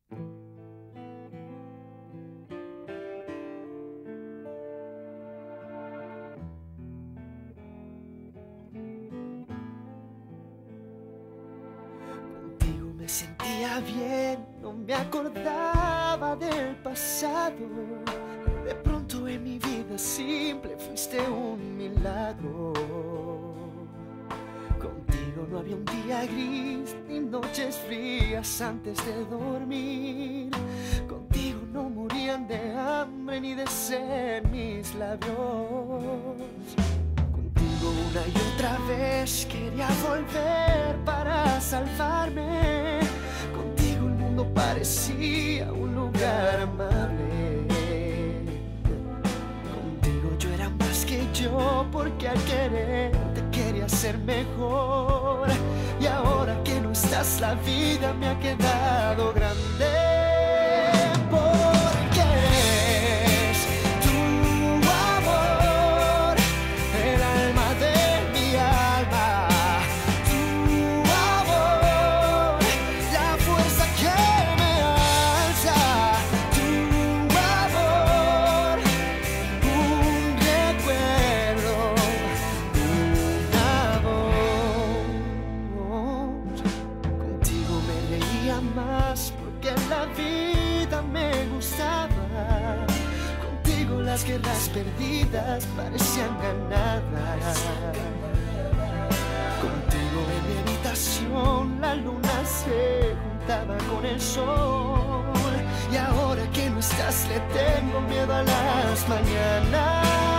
Contigo me sentía bien, no me acordaba del pasado. De pronto en mi vida simple fuiste un milagro. Contigo no había un día gris ni noches frías antes de dormir. Contigo no morían de hambre ni de sed mis labios. Contigo una y otra vez quería volver para salvarme. Contigo el mundo parecía un lugar amable. Yo era más que yo, porque al querer te quería ser mejor. Y ahora que no estás, la vida me ha quedado grande. Porque eres tu amor, el alma de mi alma. Tu amor, la fuerza que me alza. Tu amor, más porque la vida me gustaba. Contigo las guerras perdidas parecían ganadas. Contigo en mi habitación la luna se juntaba con el sol. Y ahora que no estás le tengo miedo a las mañanas.